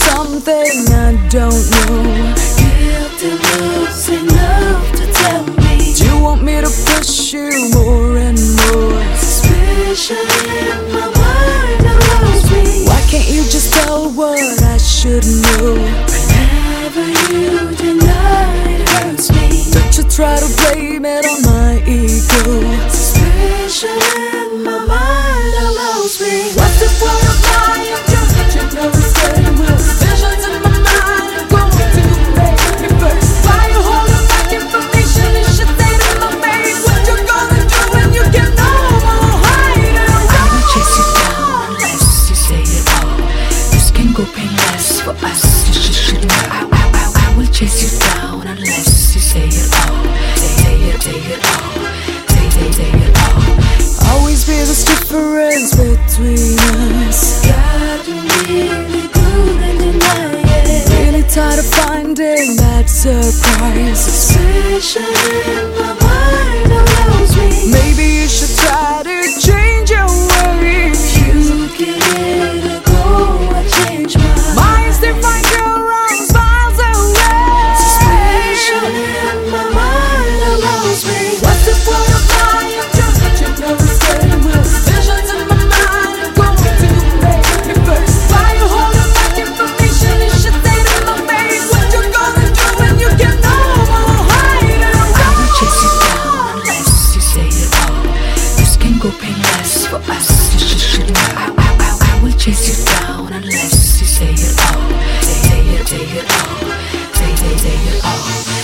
something I don't know. Guilty loves enough to tell me. Do you want me to push you more and more? Suspicion in my mind allows me. Why can't you just tell what I should know? Whenever you deny it hurts me. Don't you try to blame it on my ego. Suspicion in my mind allows me. What's the point of lying? Just let you know the same will. Visions in my mind are going to make me burst. Why you holding back information? You should say it in my face. What you gonna do when you get no more hiding around? I will chase you down unless you say it all. This can go painless for us. You should know. I will chase you down unless you say it all. Say it all. Say it all. Always be this difference between us. God, you're really good and deny it. Really tired of finding that surprise. Suspicion in my mind allows me. Maybe you should try to change your ways. You give it a go, I change mine. Mine still find your wrongs miles away. Suspicion in my mind allows me. What's the point of lying? Just let you know the same will. Visions in my mind are going to make me burst. Why you holding back information? You should say it in my face. What you gonna do when you get no more hiding around? I will chase you down unless you say it all. This can go painless for us. You should know. I will chase you down unless you say it all. Say it all. Say it all.